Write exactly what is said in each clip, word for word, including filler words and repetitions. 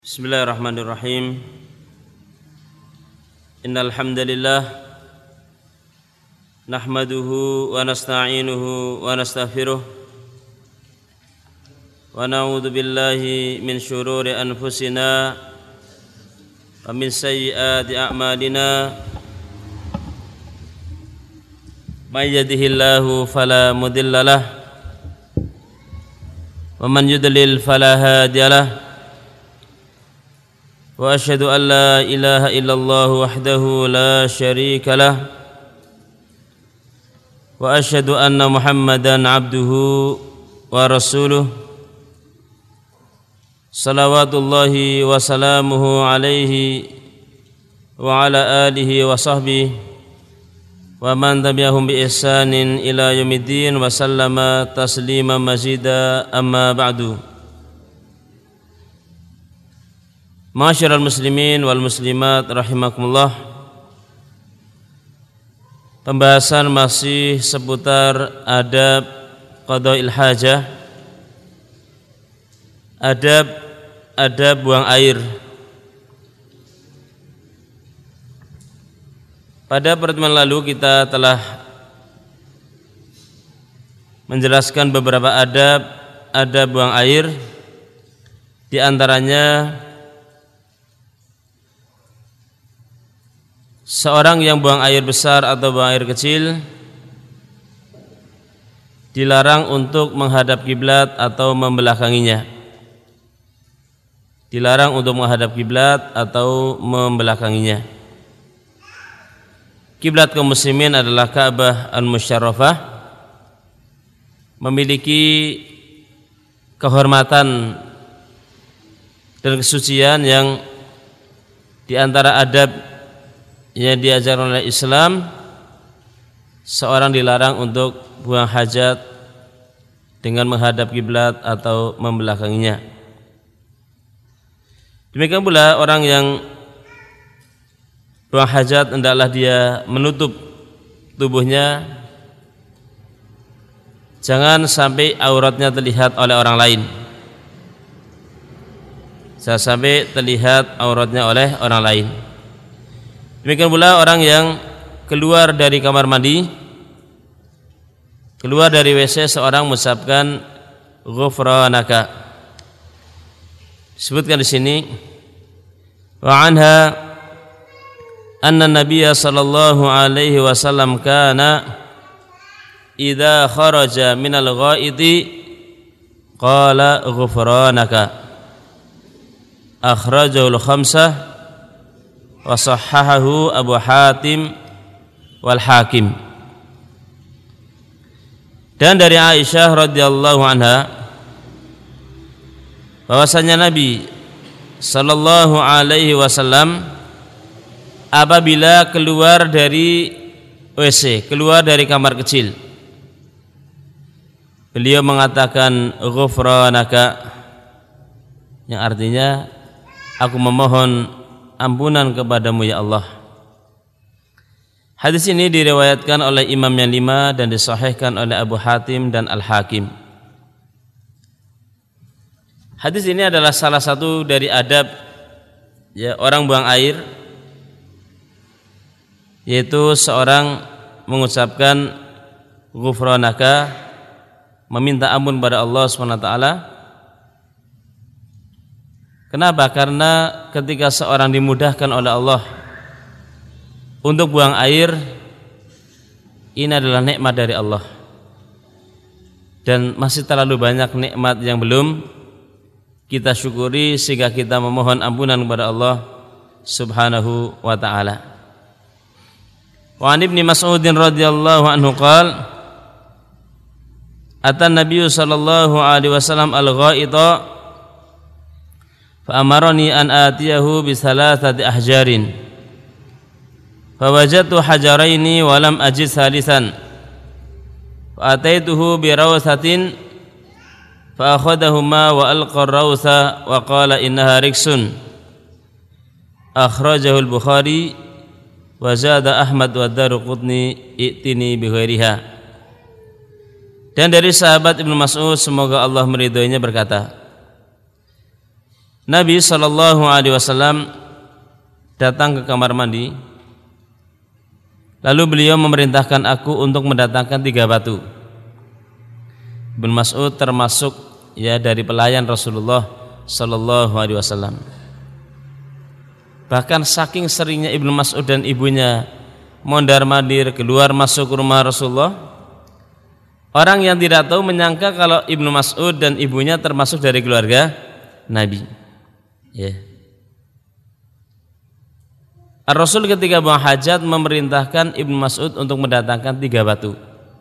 Bismillahirrahmanirrahim. Innal hamdalillah nahmaduhu wa nasta'inuhu wa nastaghfiruh wa na'udzu billahi min shururi anfusina wa min sayyiati a'malina. May yahdihillahu fala mudilla lahu wa man yudlil fala hadiya lahu. Wa asyhadu an la ilaha illallah wahdahu la syarika lah wa asyhadu anna Muhammadan abduhu wa rasuluh salawatullahi wa salamuhu alaihi wa ala alihi wa sahbihi wa man tabi'ahum bi ihsanin ila yaumiddin wa sallama taslima mazida amma ba'du. Ma'asyiral muslimin wal muslimat rahimakumullah. Pembahasan masih seputar adab qada'il hajah, adab adab buang air. Pada pertemuan lalu kita telah menjelaskan beberapa adab adab buang air, di antaranya seorang yang buang air besar atau buang air kecil dilarang untuk menghadap kiblat atau membelakanginya. Dilarang untuk menghadap kiblat atau membelakanginya. Kiblat kaum muslimin adalah Ka'bah al-Musyarrafah, memiliki kehormatan dan kesucian yang di antara adab yang diajarkan oleh Islam. Seorang dilarang untuk buang hajat dengan menghadap kiblat atau membelakanginya. Demikian pula orang yang buang hajat hendaklah dia menutup tubuhnya, jangan sampai auratnya terlihat oleh orang lain. Jangan sampai terlihat auratnya oleh orang lain. Demikian pula orang yang keluar dari kamar mandi, keluar dari W C, seorang mengucapkan ghufranaka. Disebutkan di sini, wa anha anna nabiyya sallallahu alaihi wasallam kana idza kharaja minal ghaiti qala ghufranaka. Akhrajahul khamsah wa sahhahahu Abu Hatim wal Hakim. Dan dari Aisyah radhiyallahu anha bahwasanya Nabi sallallahu alaihi wasallam apabila keluar dari W C, keluar dari kamar kecil, beliau mengatakan ghufranaka, yang artinya aku memohon ampunan kepadamu ya Allah. Hadis ini diriwayatkan oleh imam yang lima dan disahihkan oleh Abu Hatim dan Al-Hakim. Hadis ini adalah salah satu dari adab ya orang buang air, yaitu seorang mengucapkan ghufranaka, meminta ampun pada Allah subhanahu wa taala. Kenapa? Karena ketika seorang dimudahkan oleh Allah untuk buang air, ini adalah nikmat dari Allah. Dan masih terlalu banyak nikmat yang belum kita syukuri sehingga kita memohon ampunan kepada Allah Subhanahu wa taala. Wa an Ibnu Mas'ud radhiyallahu anhu qala atan Nabiy sallallahu alaihi wasallam al-ghaita fa'amarani an atiyahu bi thalathati ahjarin fawajadtu hajaraini wa lam ajid salisan fa ataituhu bi rawsatin fa akhadahuma wa alqa ar-rawsa wa qala innaha riksun. Akhrajahu al-Bukhari wa zada Ahmad wa Daruqutni i'tini bi ghairiha. Dan dari sahabat Ibnu Mas'ud, semoga Allah meridhoinya, berkata, Nabi Shallallahu Alaihi Wasallam datang ke kamar mandi, lalu beliau memerintahkan aku untuk mendatangkan tiga batu. Ibnu Mas'ud termasuk ya dari pelayan Rasulullah Shallallahu Alaihi Wasallam. Bahkan saking seringnya Ibnu Mas'ud dan ibunya mondar-mandir keluar masuk rumah Rasulullah, orang yang tidak tahu menyangka kalau Ibnu Mas'ud dan ibunya termasuk dari keluarga Nabi. Ya. Rasul ketika buang hajat memerintahkan Ibnu Mas'ud untuk mendatangkan tiga batu.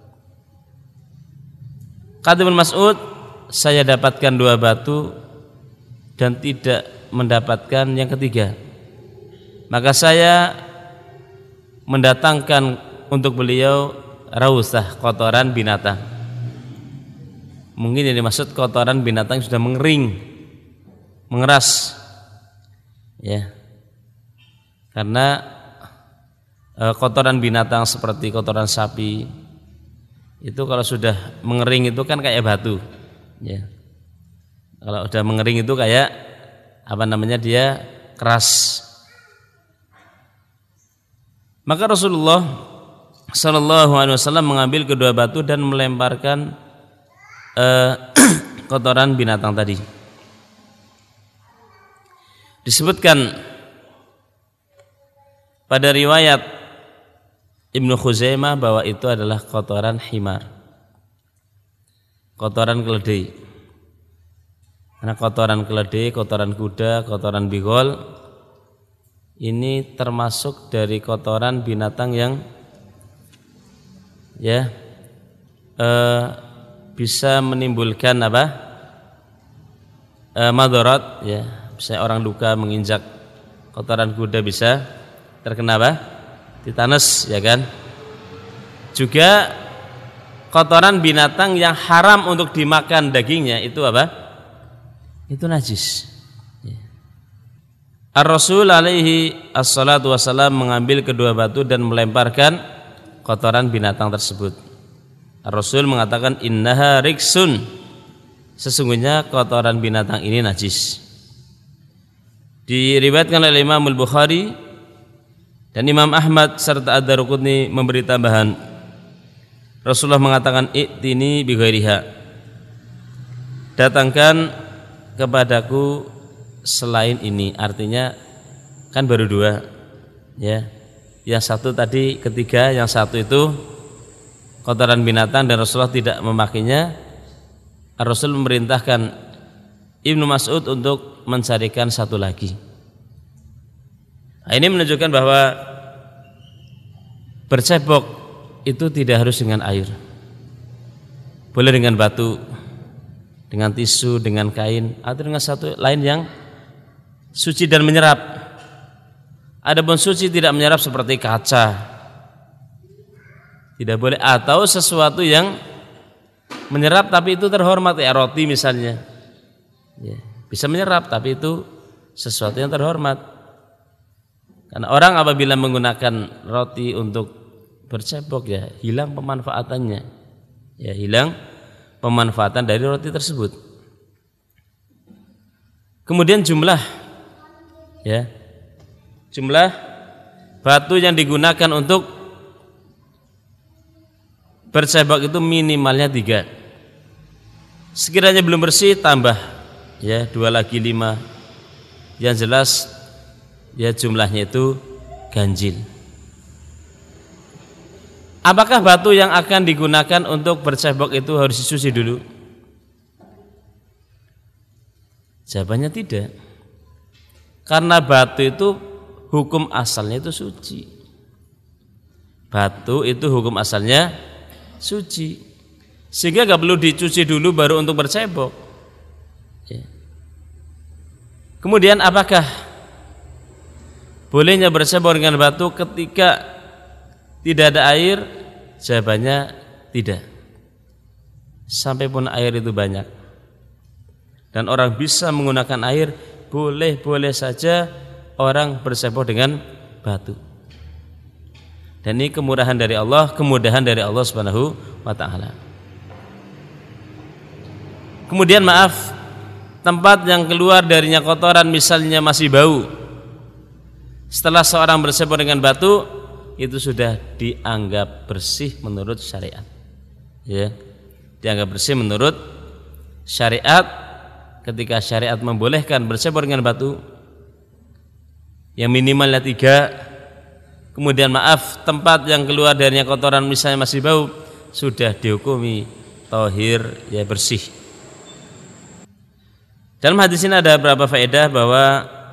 Kata Ibnu Mas'ud, saya dapatkan dua batu dan tidak mendapatkan yang ketiga. Maka saya mendatangkan untuk beliau rausah, kotoran binatang. Mungkin yang dimaksud kotoran binatang yang sudah mengering, mengeras, ya. Karena e, kotoran binatang seperti kotoran sapi itu kalau sudah mengering itu kan kayak batu, ya. Kalau sudah mengering itu kayak apa namanya, dia keras. Maka Rasulullah Sallallahu Alaihi Wasallam mengambil kedua batu dan melemparkan eh, kotoran binatang tadi. Disebutkan pada riwayat Ibnu Khuzaimah bahwa itu adalah kotoran himar, kotoran keledai. Karena kotoran keledai, kotoran kuda, kotoran bigol ini termasuk dari kotoran binatang yang ya eh, bisa menimbulkan apa eh, madarat, ya. Misalnya orang luka menginjak kotoran kuda bisa terkena apa? Tetanus, ya kan? Juga kotoran binatang yang haram untuk dimakan dagingnya itu apa? Itu najis. Ar-Rasul alaihi assalatu wassalam mengambil kedua batu dan melemparkan kotoran binatang tersebut. Ar-Rasul mengatakan innaha riksun, sesungguhnya kotoran binatang ini najis. Diriwayatkan oleh Imam Al-Bukhari dan Imam Ahmad serta Ad-Darqutni memberi tambahan, Rasulullah mengatakan i'tini bi ghairiha, datangkan kepadaku selain ini. Artinya kan baru dua, ya. Yang satu tadi ketiga, yang satu itu kotoran binatang dan Rasulullah tidak memakainya. Rasul memerintahkan Ibnu Mas'ud untuk mencarikan satu lagi. Nah, ini menunjukkan bahwa bercebok itu tidak harus dengan air, boleh dengan batu, dengan tisu, dengan kain, atau dengan satu lain yang suci dan menyerap. Adapun suci tidak menyerap seperti kaca, tidak boleh, atau sesuatu yang menyerap tapi itu terhormat, ya roti misalnya, ya, bisa menyerap tapi itu sesuatu yang terhormat. Karena orang apabila menggunakan roti untuk bercebok, ya hilang pemanfaatannya, ya hilang pemanfaatan dari roti tersebut. Kemudian jumlah, ya jumlah batu yang digunakan untuk bercebok itu minimalnya tiga. Sekiranya belum bersih tambah, ya dua lagi lima. Yang jelas ya jumlahnya itu ganjil. Apakah batu yang akan digunakan untuk bercebok itu harus disuci dulu? Jawabannya tidak. Karena batu itu hukum asalnya itu suci. Batu itu hukum asalnya suci, sehingga gak perlu dicuci dulu baru untuk bercebok, ya. Kemudian apakah bolehnya bercebok dengan batu ketika tidak ada air? Jawabannya tidak. Sampai pun air itu banyak dan orang bisa menggunakan air, boleh-boleh saja orang bercebok dengan batu. Dan ini kemurahan dari Allah, kemudahan dari Allah Subhanahu wa taala. Kemudian maaf, tempat yang keluar darinya kotoran misalnya masih bau, setelah seorang bersempoh dengan batu, itu sudah dianggap bersih menurut syariat. Ya, dianggap bersih menurut syariat ketika syariat membolehkan bersempoh dengan batu yang minimalnya tiga. Kemudian maaf, tempat yang keluar darinya kotoran misalnya masih bau, sudah dihukumi tahir, ya bersih. Dalam hadis ini ada beberapa faedah bahwa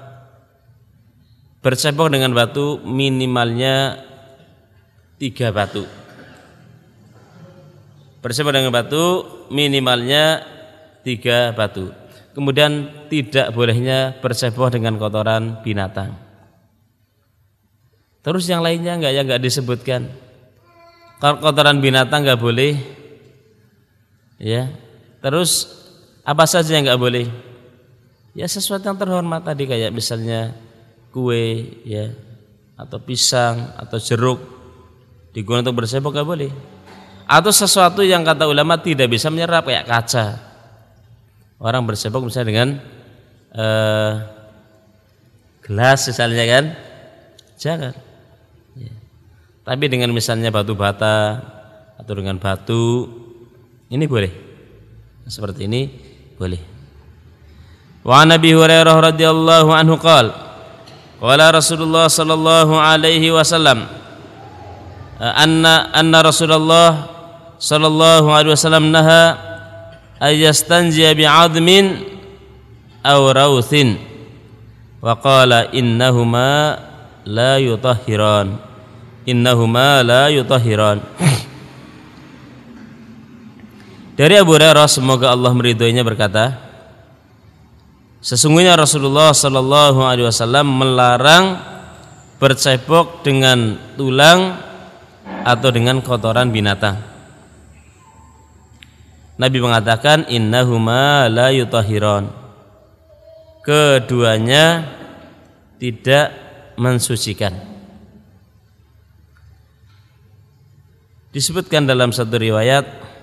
bercebok dengan batu minimalnya tiga batu. Bercebok dengan batu minimalnya tiga batu. Kemudian tidak bolehnya bercebok dengan kotoran binatang. Terus yang lainnya enggak, ya enggak disebutkan. Kotoran binatang enggak boleh. Ya. Terus apa saja yang enggak boleh? Ya sesuatu yang terhormat tadi, kayak misalnya kue, ya, atau pisang atau jeruk digunakan untuk bercebok enggak boleh. Atau sesuatu yang kata ulama tidak bisa menyerap kayak kaca. Orang bercebok misalnya dengan eh, gelas misalnya kan, jangan. Ya. Tapi dengan misalnya batu bata atau dengan batu, ini boleh. Seperti ini boleh. Wa Nabi Hurairah radhiyallahu anhu qala qala Rasulullah sallallahu alaihi wasallam anna anna Rasulullah sallallahu alaihi wasallam naha ayastanjiya bi'admin aw rawthin wa qala innahuma la yutahhiran innahuma la yutahhiran. Dari Abu Hurairah, semoga Allah meridhoinya, berkata, sesungguhnya Rasulullah sallallahu alaihi wasallam melarang bercebok dengan tulang atau dengan kotoran binatang. Nabi mengatakan innahuma la yutahhiran, keduanya tidak mensucikan. Disebutkan dalam satu riwayat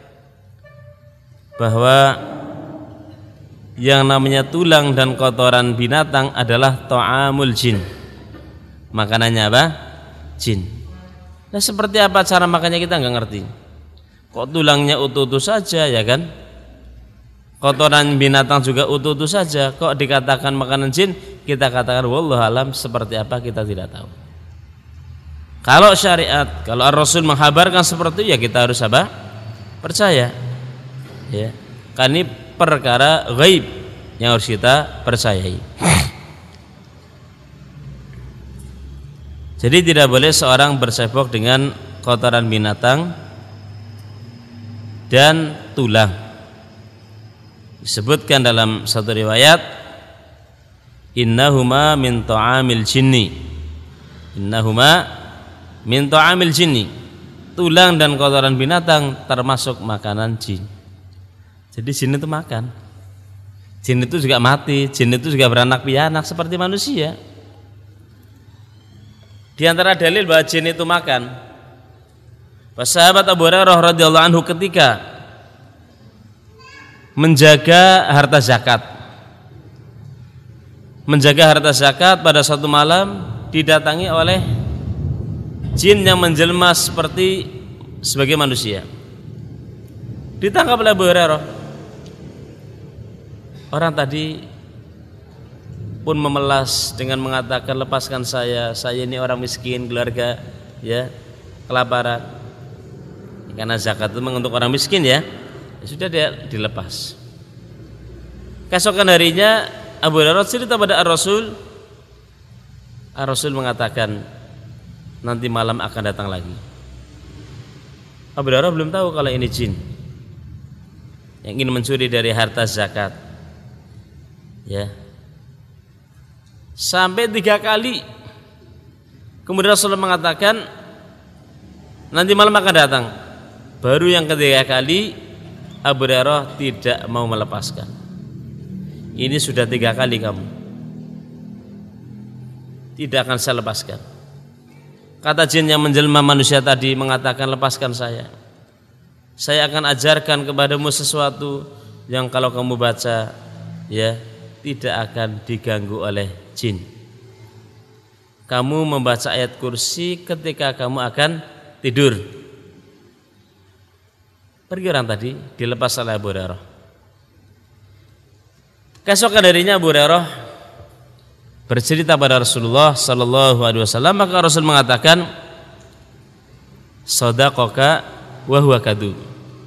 bahwa yang namanya tulang dan kotoran binatang adalah ta'amul jin. Makanannya apa? Jin. Nah, seperti apa cara makannya kita nggak ngerti. Kok tulangnya utuh-utuh saja, ya kan? Kotoran binatang juga utuh-utuh saja. Kok dikatakan makanan jin? Kita katakan wallahu alam, seperti apa kita tidak tahu. Kalau syariat, kalau Ar-Rasul menghabarkan seperti itu, ya kita harus apa? Percaya. Ya. Kan ini perkara ghaib yang harus kita percayai. Jadi tidak boleh seorang bercebok dengan kotoran binatang dan tulang. Disebutkan dalam satu riwayat, innahuma min ta'amil jinni. Innahuma min ta'amil jinni. Tulang dan kotoran binatang termasuk makanan jin. Jadi jin itu makan. Jin itu juga mati, jin itu juga beranak pianak seperti manusia. Di antara dalil bahwa jin itu makan, sahabat Abu Hurairah radhiyallahu anhu ketika menjaga harta zakat, menjaga harta zakat pada suatu malam didatangi oleh jin yang menjelma seperti sebagai manusia. Ditangkap oleh Abu Hurairah. Orang tadi pun memelas dengan mengatakan, lepaskan saya, saya ini orang miskin, keluarga ya kelaparan. Karena zakat itu memang untuk orang miskin, ya. Ya sudah, dia dilepas. Keesokan harinya Abu Hurairah cerita pada Ar-Rasul. Ar-Rasul mengatakan nanti malam akan datang lagi. Abu Hurairah belum tahu kalau ini jin yang ingin mencuri dari harta zakat. Ya, sampai tiga kali. Kemudian Rasulullah mengatakan nanti malam akan datang. Baru yang ketiga kali Abu Hurairah tidak mau melepaskan. Ini sudah tiga kali kamu, tidak akan saya lepaskan. Kata jin yang menjelma manusia tadi mengatakan, lepaskan saya. Saya akan ajarkan kepadamu sesuatu yang kalau kamu baca ya tidak akan diganggu oleh jin. Kamu membaca ayat kursi ketika kamu akan tidur. Pergi orang tadi dilepas oleh Abu Hurairah. Keesokan harinya Abu Hurairah bercerita pada Rasulullah sallallahu alaihi wasallam, maka Rasul mengatakan, "Shadaqaka wa huwa kadzub."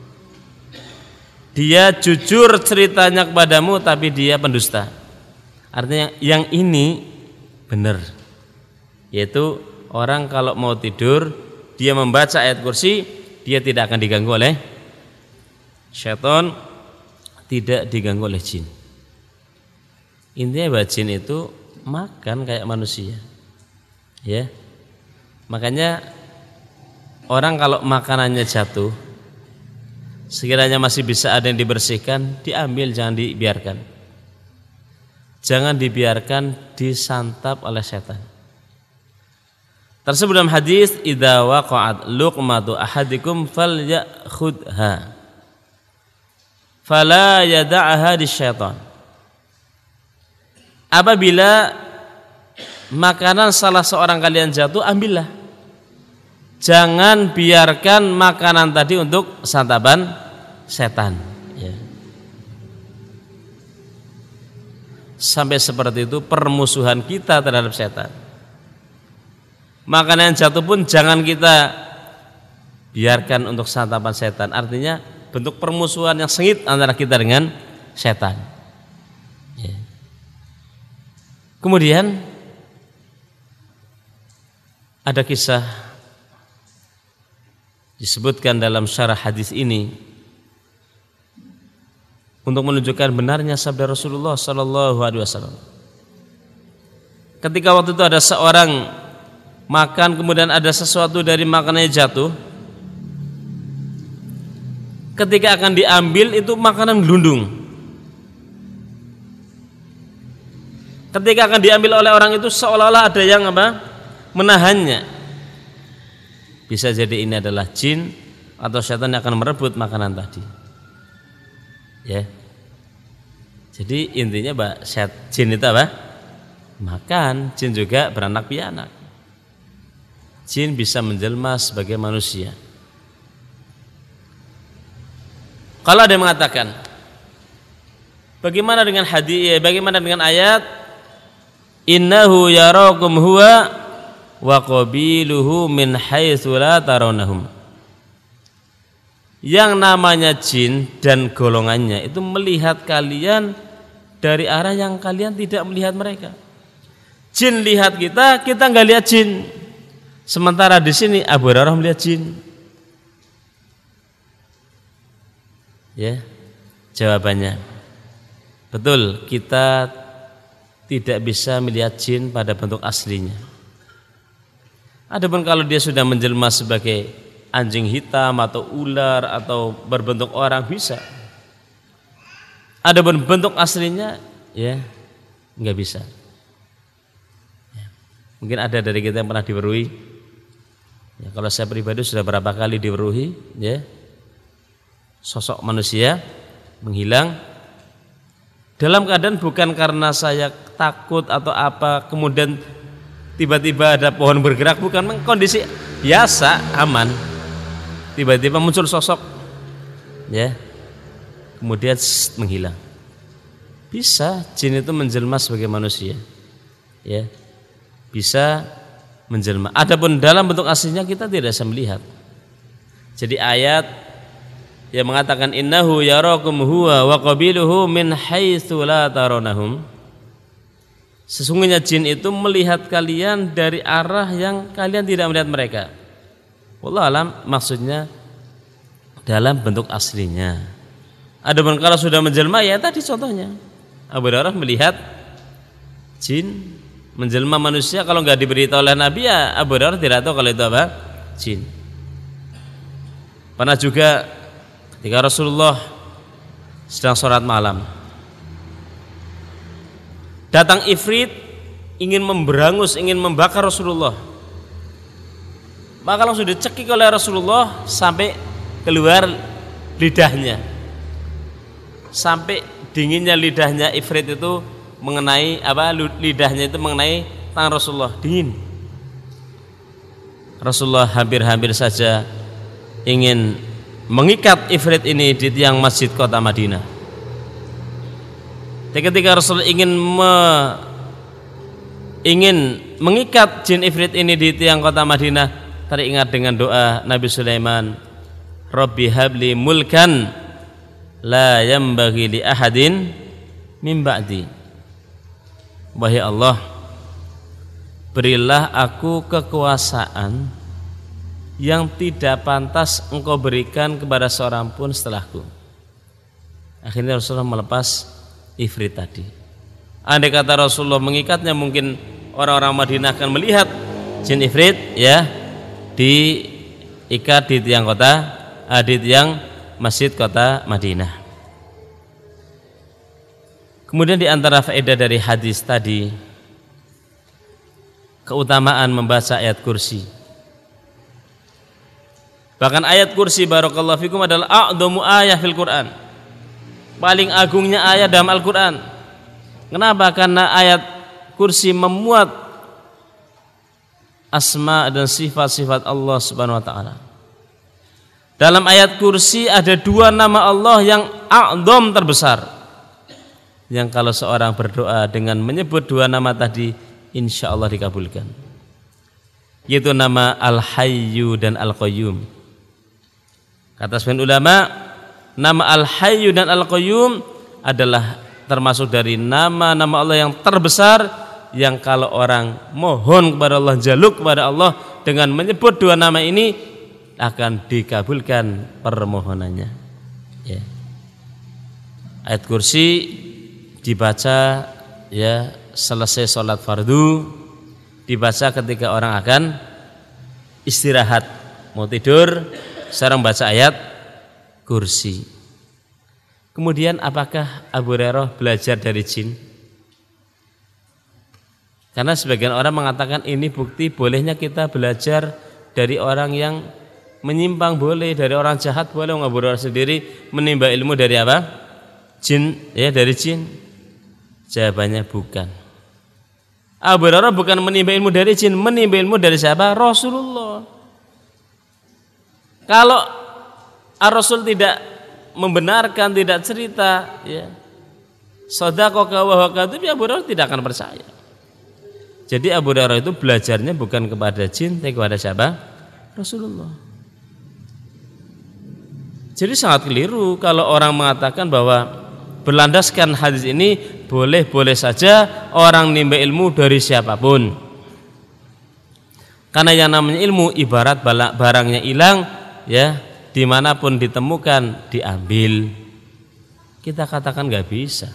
Dia jujur ceritanya kepadamu tapi dia pendusta. Artinya yang ini benar. Yaitu orang kalau mau tidur dia membaca ayat kursi, dia tidak akan diganggu oleh syaitan, tidak diganggu oleh jin. Intinya bahwa jin itu makan kayak manusia, ya. Makanya orang kalau makanannya jatuh, sekiranya masih bisa ada yang dibersihkan, diambil, jangan dibiarkan. Jangan dibiarkan disantap oleh setan. Tersebut dalam hadis, idza waqa'at luqmatu ahadikum falyakhudha fala yada'aha disyaitan. Apabila makanan salah seorang kalian jatuh, ambillah. Jangan biarkan makanan tadi untuk santapan setan, ya. Sampai seperti itu permusuhan kita terhadap setan. Makanan yang jatuh pun jangan kita biarkan untuk santapan setan. Artinya bentuk permusuhan yang sengit antara kita dengan setan, ya. Kemudian ada kisah disebutkan dalam syarah hadis ini untuk menunjukkan benarnya sabda Rasulullah sallallahu alaihi wasallam. Ketika waktu itu ada seorang makan, kemudian ada sesuatu dari makanannya jatuh. Ketika akan diambil itu makanan gelundung. Ketika akan diambil oleh orang itu seolah-olah ada yang apa? Menahannya. Bisa jadi ini adalah jin atau setan yang akan merebut makanan tadi. Ya. Jadi intinya Mbak, jin itu apa? Makan, jin juga beranak pianak. Jin bisa menjelma sebagai manusia. Kalau ada yang mengatakan, bagaimana dengan hadis, bagaimana dengan ayat, innahu yarakum huwa wa qabiluhu min haitsu la tarawnahum. Yang namanya jin dan golongannya itu melihat kalian dari arah yang kalian tidak melihat mereka. Jin lihat kita, kita enggak lihat jin. Sementara di sini Abu Hurairah melihat jin. Ya, jawabannya betul, kita tidak bisa melihat jin pada bentuk aslinya. Adapun kalau dia sudah menjelma sebagai anjing hitam atau ular atau berbentuk orang bisa. Adapun bentuk aslinya ya nggak bisa. Ya. Mungkin ada dari kita yang pernah diweruhi. Ya, kalau saya pribadi sudah berapa kali diweruhi, ya, sosok manusia menghilang dalam keadaan bukan karena saya takut atau apa, kemudian tiba-tiba ada pohon bergerak, bukan, kondisi biasa aman, tiba-tiba muncul sosok, ya, kemudian sst, menghilang. Bisa jin itu menjelma sebagai manusia, ya, bisa menjelma. Adapun dalam bentuk aslinya kita tidak bisa melihat. Jadi ayat yang mengatakan innahu yarakum huwa wa qabiluhu min haitsu la tarawnahum, sesungguhnya jin itu melihat kalian dari arah yang kalian tidak melihat mereka. Wallahu alam, maksudnya dalam bentuk aslinya. Adapun kalau sudah menjelma, ya tadi contohnya Abu Hurairah melihat jin menjelma manusia. Kalau nggak diberitahu oleh Nabi, ya Abu Hurairah tidak tahu kalau itu apa? Jin. Pernah juga ketika Rasulullah sedang sholat malam, datang ifrit ingin memberangus, ingin membakar Rasulullah. Maka langsung dicekik oleh Rasulullah sampai keluar lidahnya, sampai dinginnya lidahnya Ifrit itu mengenai apa lidahnya itu mengenai tangan Rasulullah, dingin. Rasulullah hampir-hampir saja ingin mengikat Ifrit ini di tiang masjid kota Madinah. Dan ketika Rasul ingin me, ingin mengikat jin Ifrit ini di tiang kota Madinah, teringat dengan doa Nabi Sulaiman, Rabbi habli mulkan la yambaghi li ahadin min ba'di. Wahai Allah, berilah aku kekuasaan yang tidak pantas engkau berikan kepada seorang pun setelahku. Akhirnya Rasulullah melepas Ifrit tadi. Andai kata Rasulullah mengikatnya, mungkin orang-orang Madinah akan melihat jin Ifrit ya diikat di tiang kota, di tiang masjid kota Madinah. Kemudian di antara faedah dari hadis tadi, keutamaan membaca ayat kursi. Bahkan ayat kursi barakallahu fikum adalah a'dhamu ayah fil Quran. Paling agungnya ayat dalam Al-Quran. Kenapa? Karena ayat kursi memuat asma dan sifat-sifat Allah Subhanahu wa taala. Dalam ayat kursi ada dua nama Allah yang a'dham terbesar, yang kalau seorang berdoa dengan menyebut dua nama tadi insya Allah dikabulkan, yaitu nama Al-Hayyu dan Al-Qayyum. Kata sebagian ulama, nama Al-Hayyu dan Al-Qayyum adalah termasuk dari nama-nama Allah yang terbesar, yang kalau orang mohon kepada Allah, jaluk kepada Allah dengan menyebut dua nama ini akan dikabulkan permohonannya ya. Ayat kursi dibaca ya selesai sholat fardu, dibaca ketika orang akan istirahat mau tidur, sekarang baca ayat kursi. Kemudian apakah Abu Hurairah belajar dari jin? Karena sebagian orang mengatakan ini bukti bolehnya kita belajar dari orang yang menyimpang, boleh, dari orang jahat boleh. Abu Hurairah sendiri menimba ilmu dari apa? Jin, ya dari jin. Jawabannya bukan. Abu Hurairah bukan menimba ilmu dari jin, menimba ilmu dari siapa? Rasulullah. Kalau Ar-Rasul tidak membenarkan, tidak cerita ya shadaqaka wa huwa kadzib, Abu Hurairah tidak akan percaya. Jadi Abu Hurairah itu belajarnya bukan kepada jin, tapi kepada siapa? Rasulullah. Jadi sangat keliru kalau orang mengatakan bahwa berlandaskan hadis ini boleh-boleh saja orang nimba ilmu dari siapapun. Karena yang namanya ilmu ibarat barangnya hilang ya, dimanapun ditemukan diambil. Kita katakan nggak bisa.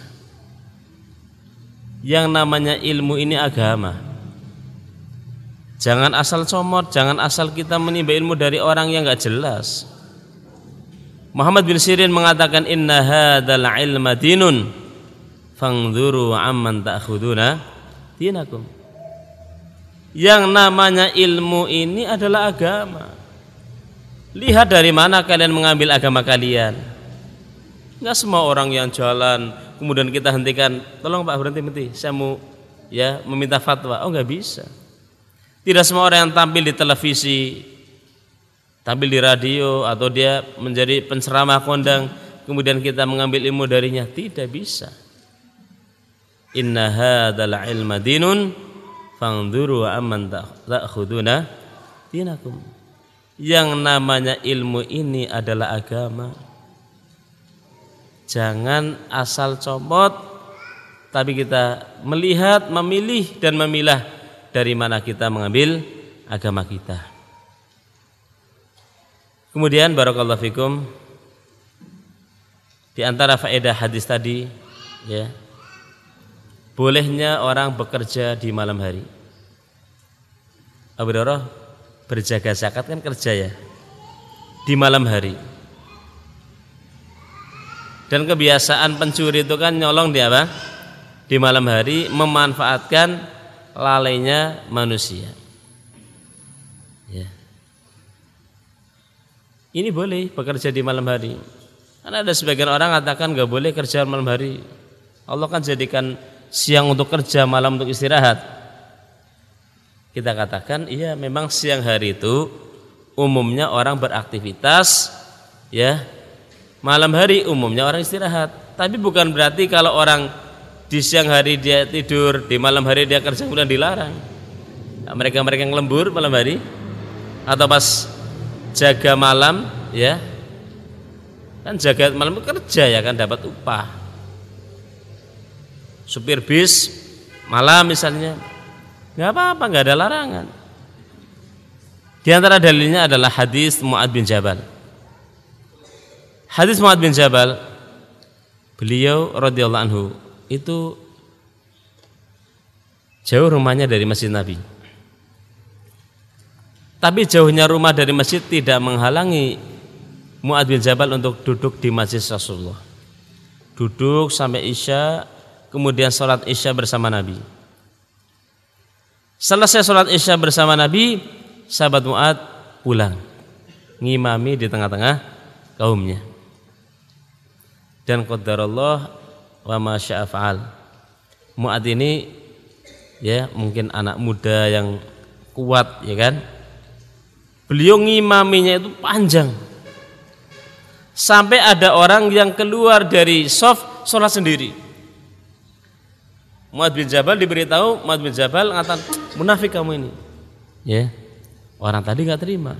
Yang namanya ilmu ini agama. Jangan asal comot, jangan asal kita menimba ilmu dari orang yang nggak jelas. Muhammad bin Sirin mengatakan inna hadzal ilma dinun fangduru amman ta'khuduna dinakum. Yang namanya ilmu ini adalah agama. Lihat dari mana kalian mengambil agama kalian. Enggak semua orang yang jalan kemudian kita hentikan, tolong Pak berhenti berhenti, saya mau ya meminta fatwa. Oh enggak bisa. Tidak semua orang yang tampil di televisi, tampil di radio, atau dia menjadi penceramah kondang kemudian kita mengambil ilmu darinya, tidak bisa. Inna hadzal ilma dinun fangduru amman ta'khuduna dinakum. Yang namanya ilmu ini adalah agama. Jangan asal comot, tapi kita melihat, memilih dan memilah dari mana kita mengambil agama kita. Kemudian barakallahu fikum, di antara faedah hadis tadi ya, bolehnya orang bekerja di malam hari. Abu Hurairah berjaga zakat kan kerja ya di malam hari. Dan kebiasaan pencuri itu kan nyolong di apa? Di malam hari, memanfaatkan lalainya manusia. Ya. Ini boleh bekerja di malam hari. Karena ada sebagian orang katakan nggak boleh kerja malam hari. Allah kan jadikan siang untuk kerja, malam untuk istirahat. Kita katakan iya, memang siang hari itu umumnya orang beraktivitas, ya. Malam hari umumnya orang istirahat. Tapi bukan berarti kalau orang di siang hari dia tidur, di malam hari dia kerja, kemudian dilarang. Nah, mereka-mereka yang lembur malam hari atau pas jaga malam, ya. Kan jaga malam kerja ya kan, dapat upah. Supir bis malam misalnya, nggak apa-apa, nggak ada larangan. Di antara dalilnya adalah hadis Mu'adz bin Jabal. Hadis Mu'adz bin Jabal, beliau radhiyallahu anhu itu jauh rumahnya dari Masjid Nabi. Tapi jauhnya rumah dari masjid tidak menghalangi Mu'adz bin Jabal untuk duduk di masjid Rasulullah. Duduk sampai Isya, kemudian sholat Isya bersama Nabi. Selesai sholat Isya bersama Nabi, sahabat Mu'adz pulang, ngimami di tengah-tengah kaumnya. Dan qadarullah wa ma syaa fa'al. Mu'adz ini ya mungkin anak muda yang kuat, ya kan? Beliau ngimaminya itu panjang. Sampai ada orang yang keluar dari shaf sholat sendiri. Mu'adz bin Jabal diberitahu, Mu'adz bin Jabal ngatakan, munafik kamu ini. Ya, orang tadi nggak terima.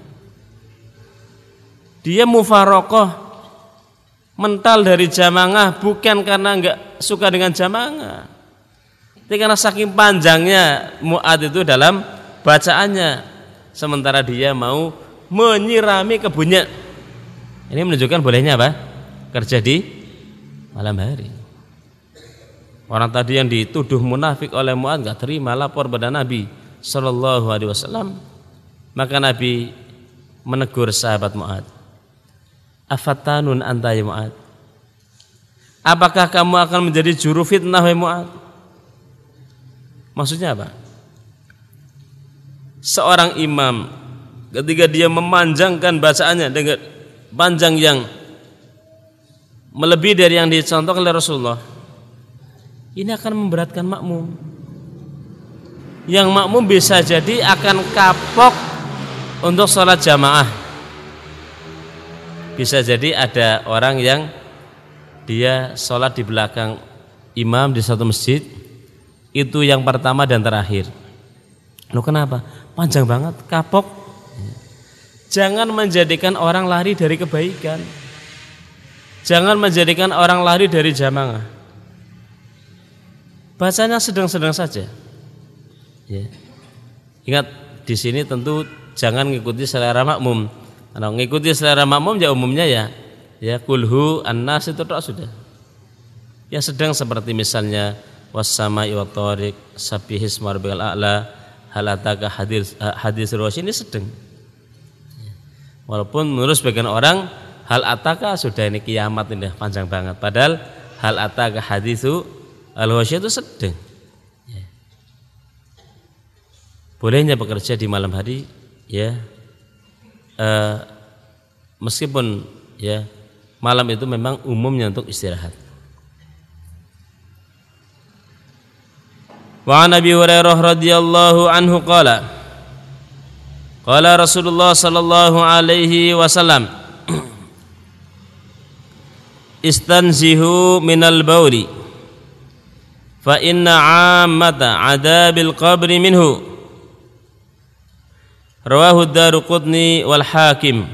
Dia mufarokoh, mental dari jamaah bukan karena nggak suka dengan jamaah, tapi karena saking panjangnya Mu'adz itu dalam bacaannya, sementara dia mau menyirami kebunnya. Ini menunjukkan bolehnya apa? Kerja di malam hari. Orang tadi yang dituduh munafik oleh Mu'adz enggak terima, lapor pada Nabi sallallahu alaihi wasallam. Maka Nabi menegur sahabat Mu'adz. Afatanun anta ya Mu'adz? Apakah kamu akan menjadi juru fitnah wahai Mu'adz? Maksudnya apa? Seorang imam ketika dia memanjangkan bacaannya dengan panjang yang melebihi dari yang dicontohkan oleh Rasulullah, ini akan memberatkan makmum. Yang makmum bisa jadi akan kapok untuk sholat jamaah. Bisa jadi ada orang yang dia sholat di belakang imam di satu masjid, itu yang pertama dan terakhir. Loh kenapa? Panjang banget, kapok. Jangan menjadikan orang lari dari kebaikan. Jangan menjadikan orang lari dari jamaah. Bacanya sedang-sedang saja. Ya. Ingat di sini tentu jangan mengikuti selera makmum. Kalau mengikuti selera makmum ya umumnya ya, ya kulhu annas itu tok sudah. Ya sedang seperti misalnya was-sama'i wat-thariq, sabbihisma rabbikal a'la, hal ataka hadis hadis rasul, ini sedang. Walaupun menurut sebagian orang hal ataka sudah ini kiamat, ini panjang banget. Padahal hal ataka hadisu al-wasya itu sedang. Ya. Bolehnya bekerja di malam hari, ya, e, meskipun ya malam itu memang umumnya untuk istirahat. Wa an Abi Hurairah radhiyallahu anhu qala qala Rasulullah sallallahu alaihi wasallam istanzihu minal bauli fa inna 'ammata 'adabil qabri minhu. Rawahu Daruqutni wal Hakim.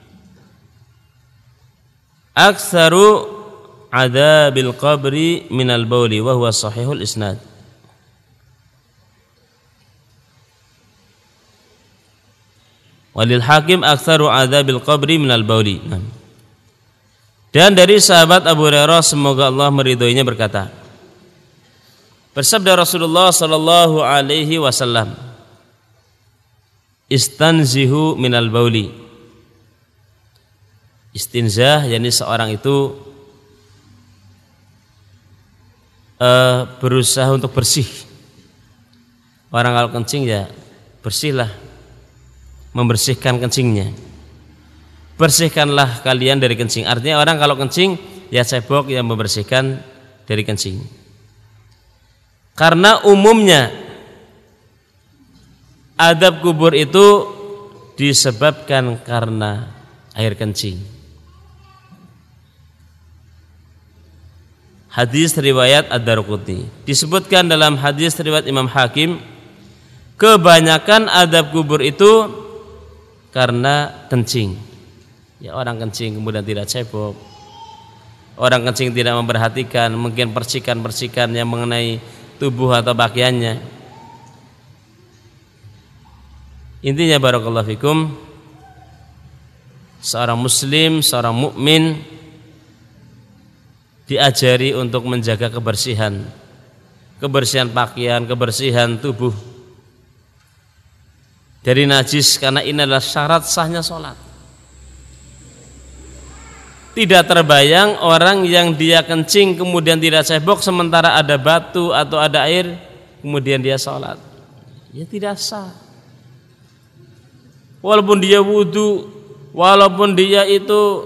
Aktsaru 'adabil qabri minal bauli wa huwa sahihul isnad. Walil Hakim aktsaru 'adzabil qabri minal bauli. Dan dari sahabat Abu Hurairah semoga Allah meridhoinya berkata, bersabda Rasulullah sallallahu alaihi wasallam, istanzihu minal bauli. Istinzah yakni seorang itu uh, berusaha untuk bersih. Orang kalau kencing ya bersihlah, membersihkan kencingnya. bersihkanlah kalian dari kencing. Artinya orang kalau kencing ya cebok yang membersihkan dari kencing. Karena umumnya adab kubur itu disebabkan karena air kencing. Hadis riwayat Ad-Darqutni. Disebutkan dalam hadis riwayat Imam Hakim, kebanyakan adab kubur itu karena kencing. Ya, orang kencing kemudian tidak cebok. Orang kencing tidak memperhatikan mungkin percikan-percikan yang mengenai tubuh atau pakaiannya. Intinya barakallahu fikum, seorang muslim, seorang mukmin diajari untuk menjaga kebersihan, kebersihan pakaian, kebersihan tubuh dari najis, karena ini adalah syarat sahnya sholat. Tidak terbayang orang yang dia kencing kemudian tidak cebok sementara ada batu atau ada air kemudian dia sholat, ya tidak sah. Walaupun dia wudu, walaupun dia itu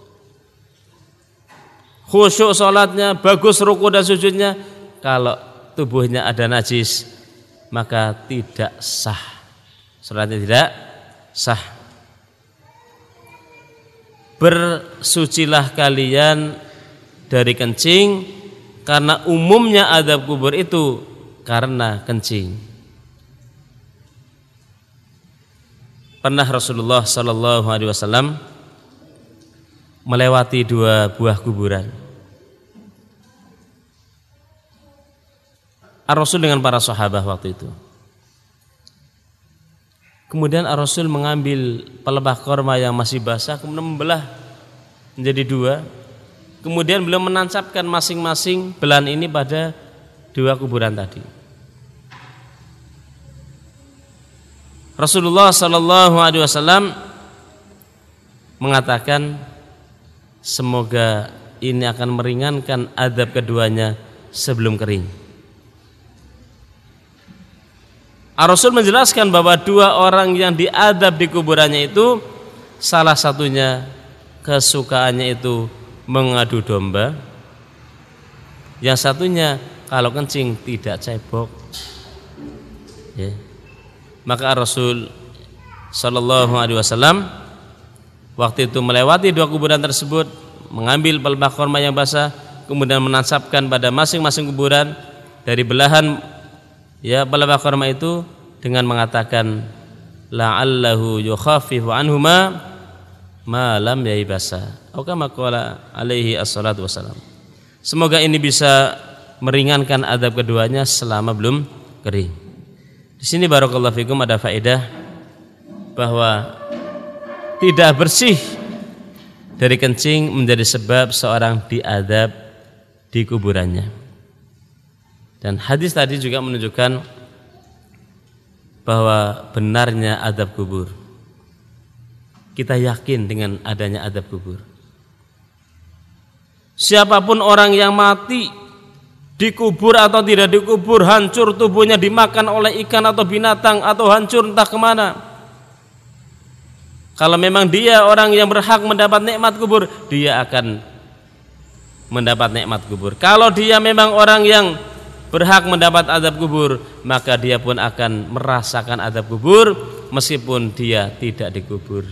khusyuk sholatnya, bagus ruku dan sujudnya, kalau tubuhnya ada najis maka tidak sah, sholatnya tidak sah. Bersucilah kalian dari kencing, karena umumnya adab kubur itu karena kencing. Pernah Rasulullah Sallallahu Alaihi Wasallam melewati dua buah kuburan. Ar-Rasul dengan para sahabat waktu itu. Kemudian Ar-Rasul mengambil pelepah korma yang masih basah, kemudian membelah menjadi dua. Kemudian beliau menancapkan masing-masing belahan ini pada dua kuburan tadi. Rasulullah Sallallahu Alaihi Wasallam mengatakan, semoga ini akan meringankan adab keduanya sebelum kering. Ar-Rasul menjelaskan bahwa dua orang yang diadab di kuburannya itu, salah satunya kesukaannya itu mengadu domba, yang satunya kalau kencing tidak cebok. Ya. Maka Ar-Rasul Sallallahu Alaihi Wasallam waktu itu melewati dua kuburan tersebut, mengambil pelepah korma yang basah, kemudian menancapkan pada masing-masing kuburan dari belahan ya pelepah korma itu dengan mengatakan, la'allahu yukhaffifu anhuma ma lam yaibasa. Atau kama qala alaihi assalatu wassalam. Semoga ini bisa meringankan adab keduanya selama belum kering. Di sini barakallahu fikum ada faedah bahwa tidak bersih dari kencing menjadi sebab seorang diadab di kuburannya. Dan hadis tadi juga menunjukkan bahwa benarnya adab kubur. Kita yakin dengan adanya adab kubur. Siapapun orang yang mati dikubur atau tidak dikubur, hancur tubuhnya dimakan oleh ikan atau binatang atau hancur entah kemana, kalau memang dia orang yang berhak mendapat nikmat kubur, dia akan mendapat nikmat kubur. Kalau dia memang orang yang berhak mendapat adab kubur, maka dia pun akan merasakan adab kubur meskipun dia tidak dikubur.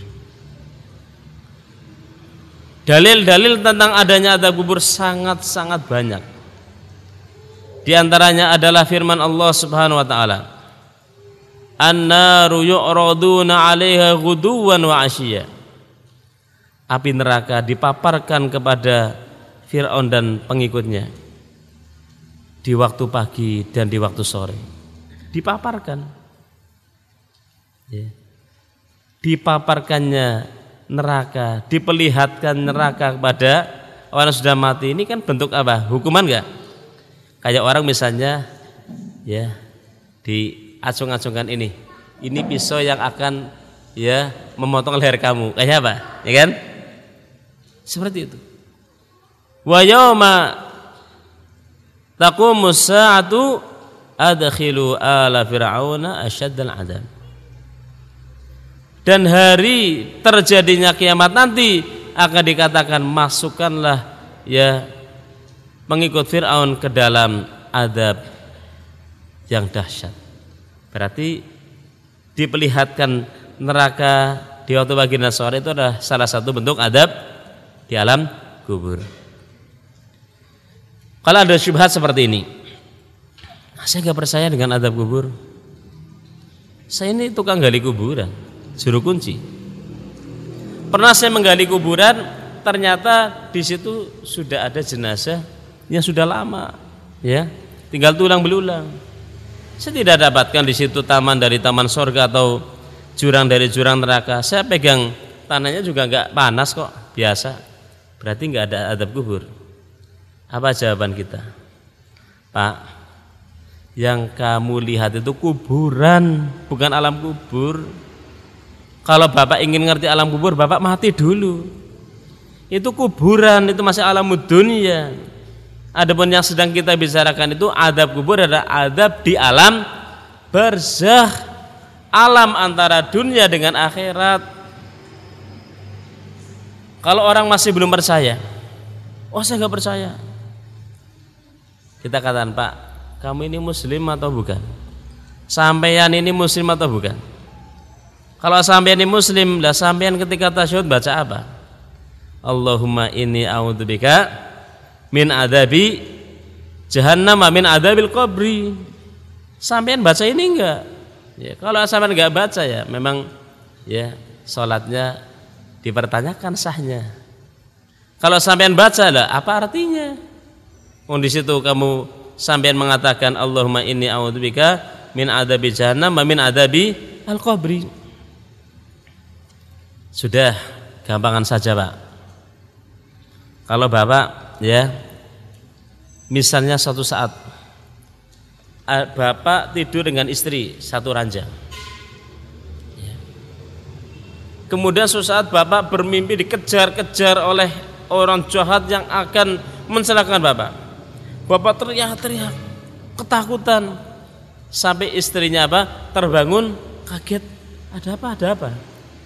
Dalil-dalil tentang adanya adab kubur sangat-sangat banyak. Di antaranya adalah firman Allah Subhanahu wa taala, An-naru yu'raduna 'alaiha ghuduwan wa 'ashiyya. Api neraka dipaparkan kepada Fir'aun dan pengikutnya di waktu pagi dan di waktu sore. Dipaparkan. Ya. Dipaparkannya neraka, diperlihatkan neraka kepada orang yang sudah mati. Ini kan bentuk apa? Hukuman enggak? Kayak orang misalnya ya diacung-acungkan ini. Ini pisau yang akan ya memotong leher kamu. Kayak apa? Ya kan? Seperti itu. Wa yauma taqumus sa'atu adkhilu ala fir'auna asyaddal 'adzab. dan hari terjadinya kiamat nanti akan dikatakan masukkanlah ya pengikut Fir'aun ke dalam azab yang dahsyat. Berarti diperlihatkan neraka di waktu pagi dan sore itu adalah salah satu bentuk azab di alam kubur. Kalau ada syubhat seperti ini, saya nggak percaya dengan azab kubur. Saya ini tukang gali kuburan, juru kunci. Pernah saya menggali kuburan, ternyata di situ sudah ada jenazah yang sudah lama, ya, tinggal tulang belulang. Saya tidak dapatkan di situ taman dari taman sorga atau jurang dari jurang neraka. Saya pegang tanahnya juga nggak panas kok, biasa. Berarti nggak ada azab kubur. Apa jawaban kita? Pak, yang kamu lihat itu kuburan, bukan alam kubur. Kalau Bapak ingin ngerti alam kubur, Bapak mati dulu. Itu kuburan, itu masih alam dunia. Adapun yang sedang kita bicarakan itu azab kubur adalah azab di alam barzakh, alam antara dunia dengan akhirat. Kalau orang masih belum percaya, oh saya nggak percaya, kita katakan, Pak, kamu ini muslim atau bukan? Sampeyan ini muslim atau bukan? Kalau sampeyan ini muslim, lah sampeyan ketika tasyahud baca apa? Allahumma inni a'udzubika min adzabi jahannam wa min adzabil qabri. Sampeyan baca ini enggak? Ya, kalau sampeyan enggak baca ya memang ya salatnya dipertanyakan sahnya. Kalau sampeyan baca lah apa artinya? Oh, di situ kamu sampeyan mengatakan Allahumma inni a'udzubika min adzabi jahannam wa min adzabi al-qabri. Sudah, gampangan saja, Pak. Kalau Bapak ya misalnya suatu saat Bapak tidur dengan istri satu ranjang, ya. Kemudian suatu saat Bapak bermimpi dikejar-kejar oleh orang jahat yang akan mencelakakan Bapak. Bapak teriak-teriak ketakutan sampai istrinya apa? Terbangun kaget, ada apa? Ada apa?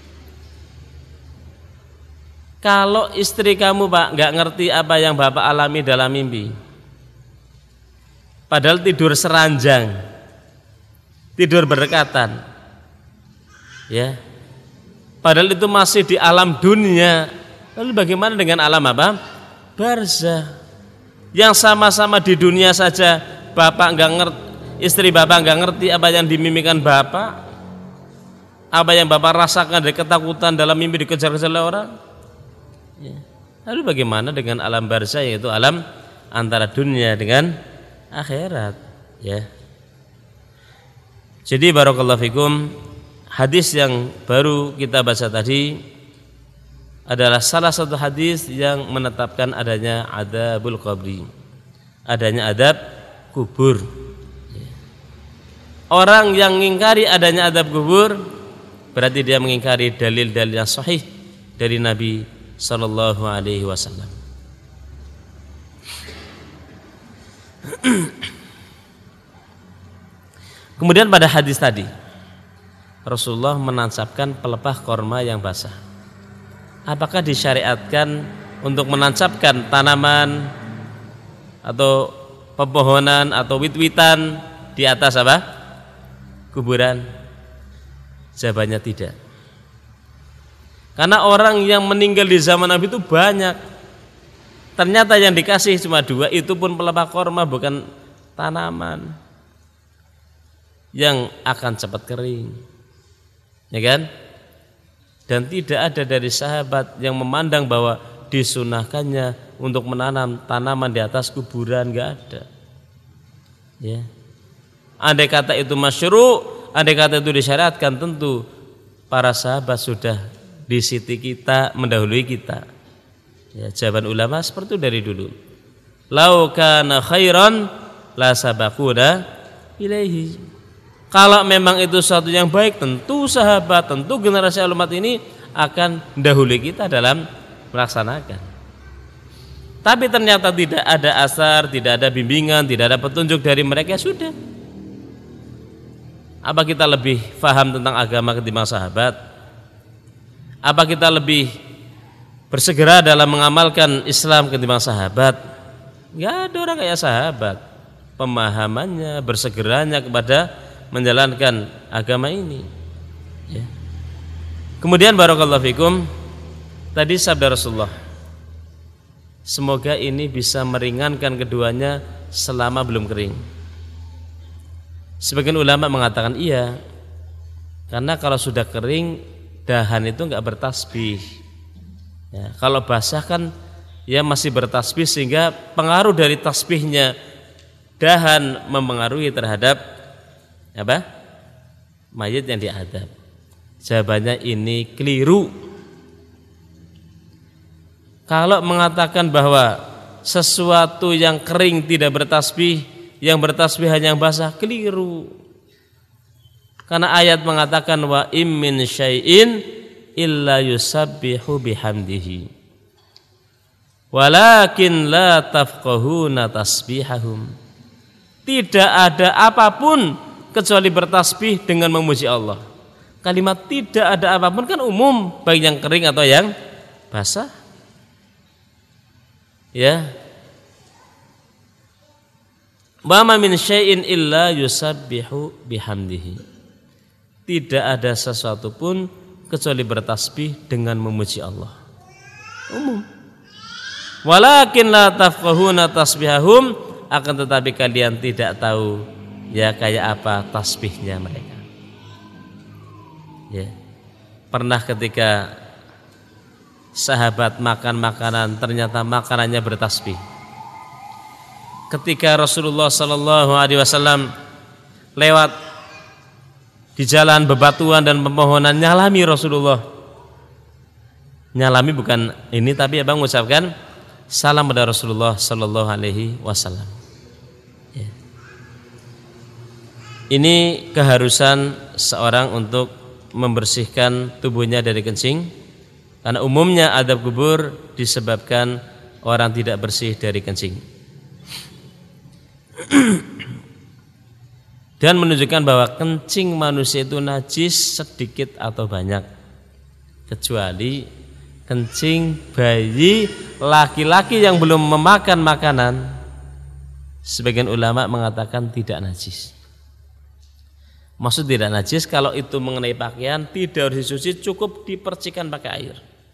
Kalau istri kamu, Pak, nggak ngerti apa yang Bapak alami dalam mimpi, padahal tidur seranjang, tidur berdekatan, ya, padahal itu masih di alam dunia. Lalu bagaimana dengan alam apa? Barzakh, yang sama-sama di dunia saja Bapak nggak ngerti, istri Bapak nggak ngerti apa yang dimimpikan Bapak, apa yang Bapak rasakan dari ketakutan dalam mimpi dikejar-kejar oleh orang. Ya. Lalu bagaimana dengan alam barzakh, yaitu alam antara dunia dengan akhirat, ya. Jadi barakallahu fikum, hadis yang baru kita baca tadi adalah salah satu hadis yang menetapkan adanya adzabul qabri, adanya adab kubur. Orang yang mengingkari adanya adab kubur berarti dia mengingkari dalil-dalil yang sahih dari Nabi sallallahu alaihi wasallam. Kemudian pada hadis tadi Rasulullah menancapkan pelepah korma yang basah. Apakah disyariatkan untuk menancapkan tanaman atau pepohonan atau wit-witan di atas apa? Kuburan? Jawabannya tidak. Karena orang yang meninggal di zaman Nabi itu banyak. Ternyata yang dikasih cuma dua, itu pun pelepah korma, bukan tanaman yang akan cepat kering, ya kan? Dan tidak ada dari sahabat yang memandang bahwa disunahkannya untuk menanam tanaman di atas kuburan, nggak ada. Ya. Andai kata itu masyru', andai kata itu disyariatkan, tentu para sahabat sudah di sisi kita, mendahului kita. Ya, jawaban ulama seperti itu dari dulu. Lau kana khairan la sabaquna ilaihi. Kalau memang itu sesuatu yang baik, tentu sahabat, tentu generasi umat ini akan mendahului kita dalam melaksanakan. Tapi ternyata tidak ada asar, tidak ada bimbingan, tidak ada petunjuk dari mereka, ya sudah. Apa kita lebih paham tentang agama ketimbang sahabat? Apa kita lebih bersegera dalam mengamalkan Islam ketimbang sahabat? Enggak ada orang kayak sahabat. Pemahamannya, bersegeranya kepada menjalankan agama ini. Ya. Kemudian barakallahu fikum, tadi sabda Rasulullah, semoga ini bisa meringankan keduanya selama belum kering. Sebagian ulama mengatakan iya, karena kalau sudah kering dahan itu enggak bertasbih. Ya, kalau basah kan ya masih bertasbih, sehingga pengaruh dari tasbihnya dahan mempengaruhi terhadap apa? Mayit yang diadab. Jawabannya ini keliru. Kalau mengatakan bahwa sesuatu yang kering tidak bertasbih, yang bertasbih hanya yang basah, keliru. Karena ayat mengatakan wa im min syai'in illa yusabbihu bihamdihi walakin la tafqahuna tasbihahum. Tidak ada apapun kecuali bertasbih dengan memuji Allah. Kalimat tidak ada apapun kan umum, baik yang kering atau yang basah. Ya. Wa ma min syai'in illa yusabbihu bihamdihi. Tidak ada sesuatu pun kecuali bertasbih dengan memuji Allah. Umum. Walakin la tafqahuna tasbihahum, akan tetapi kalian tidak tahu ya kayak apa tasbihnya mereka. Ya. Pernah ketika sahabat makan makanan, ternyata makanannya bertasbih. Ketika Rasulullah sallallahu alaihi wasallam lewat di jalan bebatuan dan pepohonan, nyalami Rasulullah. Nyalami bukan ini, tapi abang mengucapkan salam pada Rasulullah sallallahu alaihi wasallam. Ya. Ini keharusan seorang untuk membersihkan tubuhnya dari kencing, karena umumnya adab kubur disebabkan orang tidak bersih dari kencing. Dan menunjukkan bahwa kencing manusia itu najis sedikit atau banyak, kecuali kencing bayi laki-laki yang belum memakan makanan. Sebagian ulama mengatakan tidak najis. Maksud tidak najis kalau itu mengenai pakaian tidak harus dicuci, cukup dipercikan pakai air.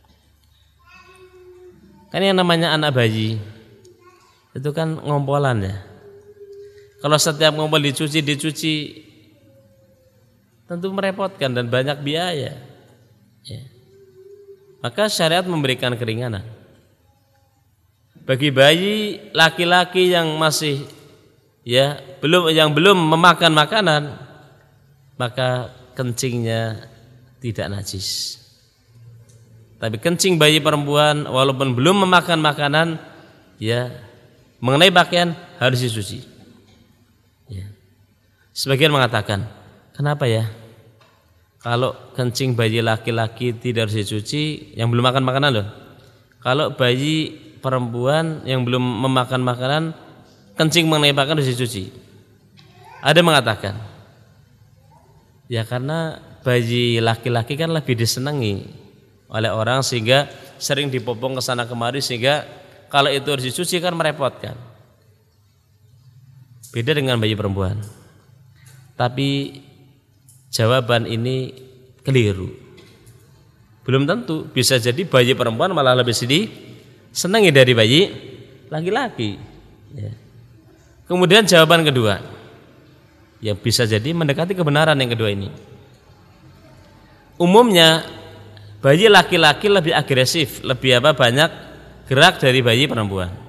Kan yang namanya anak bayi itu kan ngompolan ya. Kalau setiap ngompol dicuci dicuci tentu merepotkan dan banyak biaya. Ya. Maka syariat memberikan keringanan. Bagi bayi laki-laki yang masih ya belum yang belum memakan makanan, maka kencingnya tidak najis. Tapi kencing bayi perempuan walaupun belum memakan makanan, ya mengenai pakaian harus dicuci. Ya. Sebagian mengatakan, kenapa ya? Kalau kencing bayi laki-laki tidak harus dicuci, yang belum makan makanan loh. Kalau bayi perempuan yang belum memakan makanan, kencing mengenai pakaian harus dicuci. Ada mengatakan, ya karena bayi laki-laki kan lebih disenangi oleh orang sehingga sering dipopong ke sana kemari, sehingga kalau itu harus dicuci kan merepotkan. Beda dengan bayi perempuan. Tapi jawaban ini keliru. Belum tentu, bisa jadi bayi perempuan malah lebih sedih senangi dari bayi laki-laki. Ya. Kemudian jawaban kedua, yang bisa jadi mendekati kebenaran yang kedua ini. Umumnya bayi laki-laki lebih agresif, lebih apa banyak gerak dari bayi perempuan.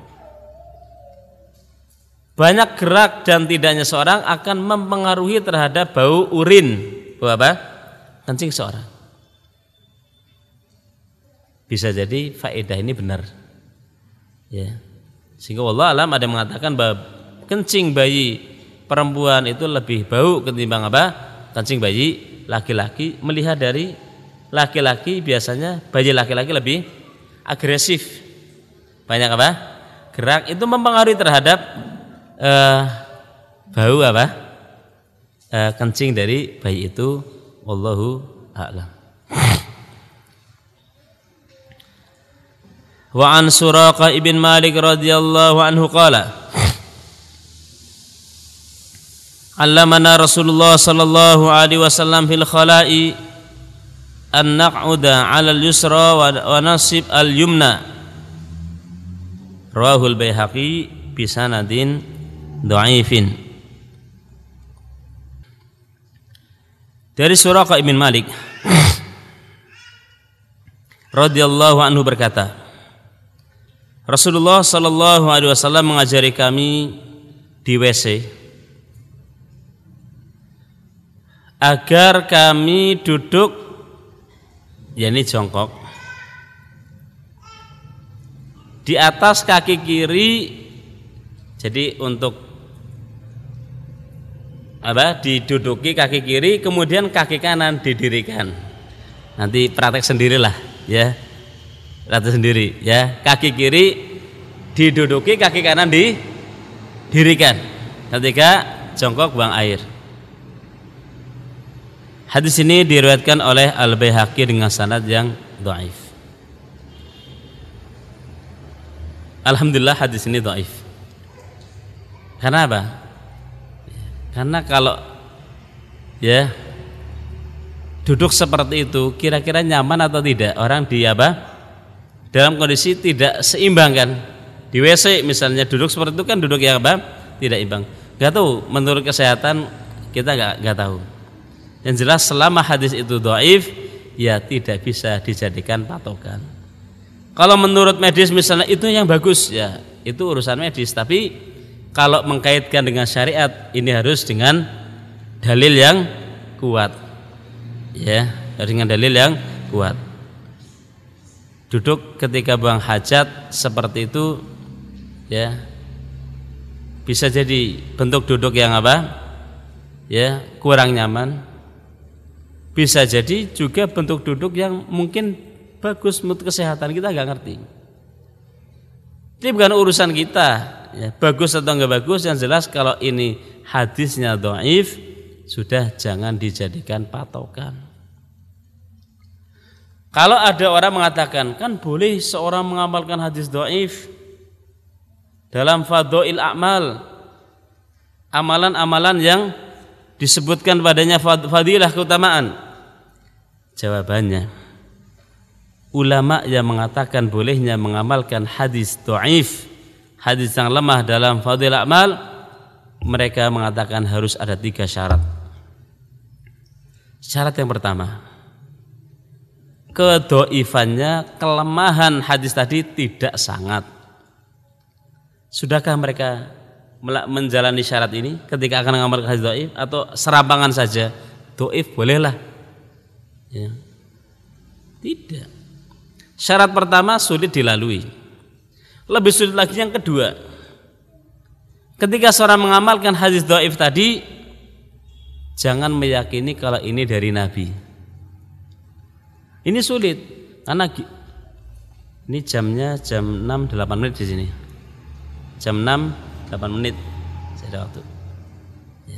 Banyak gerak dan tidaknya seorang akan mempengaruhi terhadap bau urin, bau apa? Kencing seorang. Bisa jadi faedah ini benar. Ya. Sehingga wallahu alam ada yang mengatakan bahwa kencing bayi perempuan itu lebih bau ketimbang apa? Kencing bayi laki-laki. Melihat dari laki-laki biasanya bayi laki-laki lebih agresif. Banyak apa? Gerak itu mempengaruhi terhadap Uh, bau apa uh, kencing dari bayi itu. Wallahu a'lam. Wa an Suraqah ibn Malik radhiyallahu anhu qala allamana Rasulullah sallallahu alaihi wasallam fil khala'i an naq'uda 'ala al-yusra wa nasib al-yumna. Rawahul Baihaqi bi sanadin dhaifin. Dari Suraqah ibn Malik radhiyallahu anhu berkata, Rasulullah sallallahu alaihi wasallam mengajari kami di W C agar kami duduk, yakni jongkok, di atas kaki kiri. Jadi untuk apa? Diduduki kaki kiri, kemudian kaki kanan didirikan. Nanti praktek sendirilah, ya. Praktek sendiri, ya. Kaki kiri diduduki, kaki kanan didirikan. Ketika jongkok buang air. Hadis ini diriwayatkan oleh Al-Baihaqi dengan sanad yang dhaif. Alhamdulillah hadis ini dhaif. Karena apa? Karena kalau ya duduk seperti itu kira-kira nyaman atau tidak orang di apa? Dalam kondisi tidak seimbang kan? Di W C misalnya duduk seperti itu kan duduk yang apa? Tidak imbang. Gak tahu menurut kesehatan kita gak, gak tahu. Yang jelas selama hadis itu dhaif, ya tidak bisa dijadikan patokan. Kalau menurut medis misalnya itu yang bagus, ya itu urusan medis. Tapi kalau mengkaitkan dengan syariat, ini harus dengan dalil yang kuat, ya, dengan dalil yang kuat. Duduk ketika buang hajat seperti itu, ya, bisa jadi bentuk duduk yang apa? Ya, kurang nyaman. Bisa jadi juga bentuk duduk yang mungkin bagus menurut kesehatan kita nggak ngerti. Ini bukan urusan kita, ya, bagus atau nggak bagus. Yang jelas kalau ini hadisnya dhaif, sudah jangan dijadikan patokan. Kalau ada orang mengatakan kan boleh seorang mengamalkan hadis dhaif dalam fadhail a'mal, amalan-amalan yang disebutkan padanya fadilah keutamaan. Jawabannya, ulama yang mengatakan bolehnya mengamalkan hadis dhaif, hadis yang lemah dalam fadilah amal, mereka mengatakan harus ada tiga syarat. Syarat yang pertama, kedhaifannya, kelemahan hadis tadi tidak sangat. Sudahkah mereka menjalani syarat ini ketika akan mengamalkan hadis dhaif, atau serampangan saja dhaif bolehlah? Ya. Tidak. Syarat pertama sulit dilalui. Lebih sulit lagi yang kedua. Ketika seorang mengamalkan hadis dhaif tadi, jangan meyakini kalau ini dari Nabi. Ini sulit karena ini jamnya jam enam delapan menit di sini. Jam enam delapan menit. Saya ada waktu. Ya.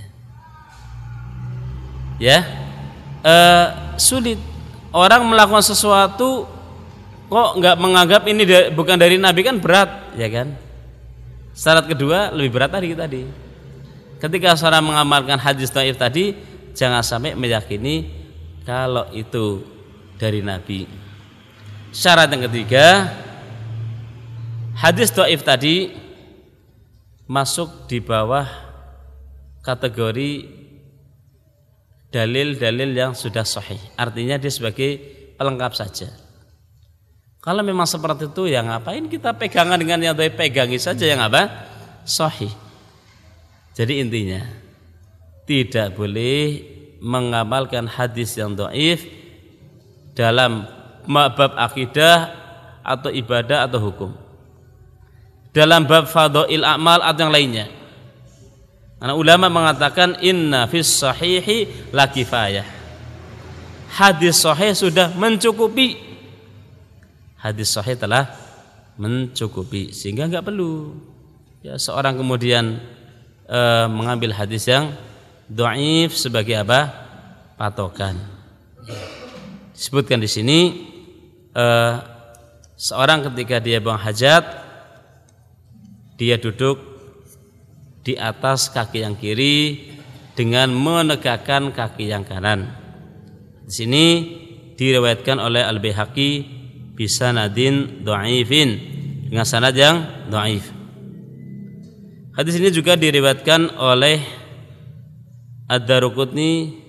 Ya. Uh, sulit orang melakukan sesuatu kok nggak menganggap ini dari, bukan dari Nabi, kan berat, ya kan? Syarat kedua lebih berat tadi tadi. Ketika seorang mengamalkan hadis dhaif tadi, jangan sampai meyakini kalau itu dari Nabi. Syarat yang ketiga, hadis dhaif tadi masuk di bawah kategori dalil-dalil yang sudah sahih, artinya dia sebagai pelengkap saja. Kalau memang seperti itu, ya ngapain kita pegangan dengan yang dhaif, pegangi saja yang apa? Sahih. Jadi intinya tidak boleh mengamalkan hadis yang dhaif dalam bab akidah atau ibadah atau hukum, dalam bab fadhail a'mal atau yang lainnya. Karena ulama mengatakan inna fis sahihi la kifayah. Hadis sahih sudah mencukupi. Hadis sahih telah mencukupi, sehingga enggak perlu ya seorang kemudian e, mengambil hadis yang dhaif sebagai apa? Patokan. Disebutkan di sini e, seorang ketika dia buang hajat, dia duduk di atas kaki yang kiri dengan menegakkan kaki yang kanan. Di sini diriwayatkan oleh Al-Baihaqi bisanadin dhaifin, dengan sanad yang dhaif. Hadis ini juga diriwayatkan oleh Ad-Daruqutni.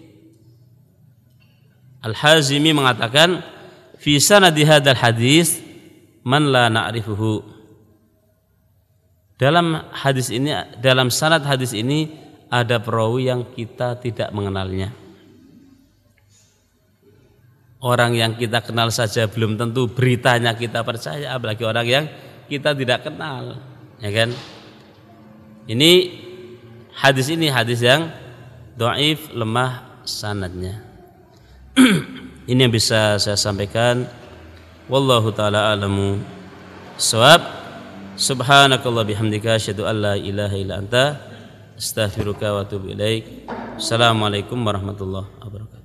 Al-Hazimi mengatakan fi sanadi hadzal hadis man la na'rifuhu. Dalam hadis ini, dalam sanad hadis ini ada perawi yang kita tidak mengenalnya. Orang yang kita kenal saja belum tentu beritanya kita percaya, apalagi orang yang kita tidak kenal, ya kan? Ini hadis ini hadis yang dhaif, lemah sanadnya. Ini yang bisa saya sampaikan. Wallahu taala a'lamu shawab. Subhanakallah bihamdika asyhadu an la ilaha illa anta astaghfiruka wa atubu ilaik. Assalamualaikum warahmatullahi wabarakatuh.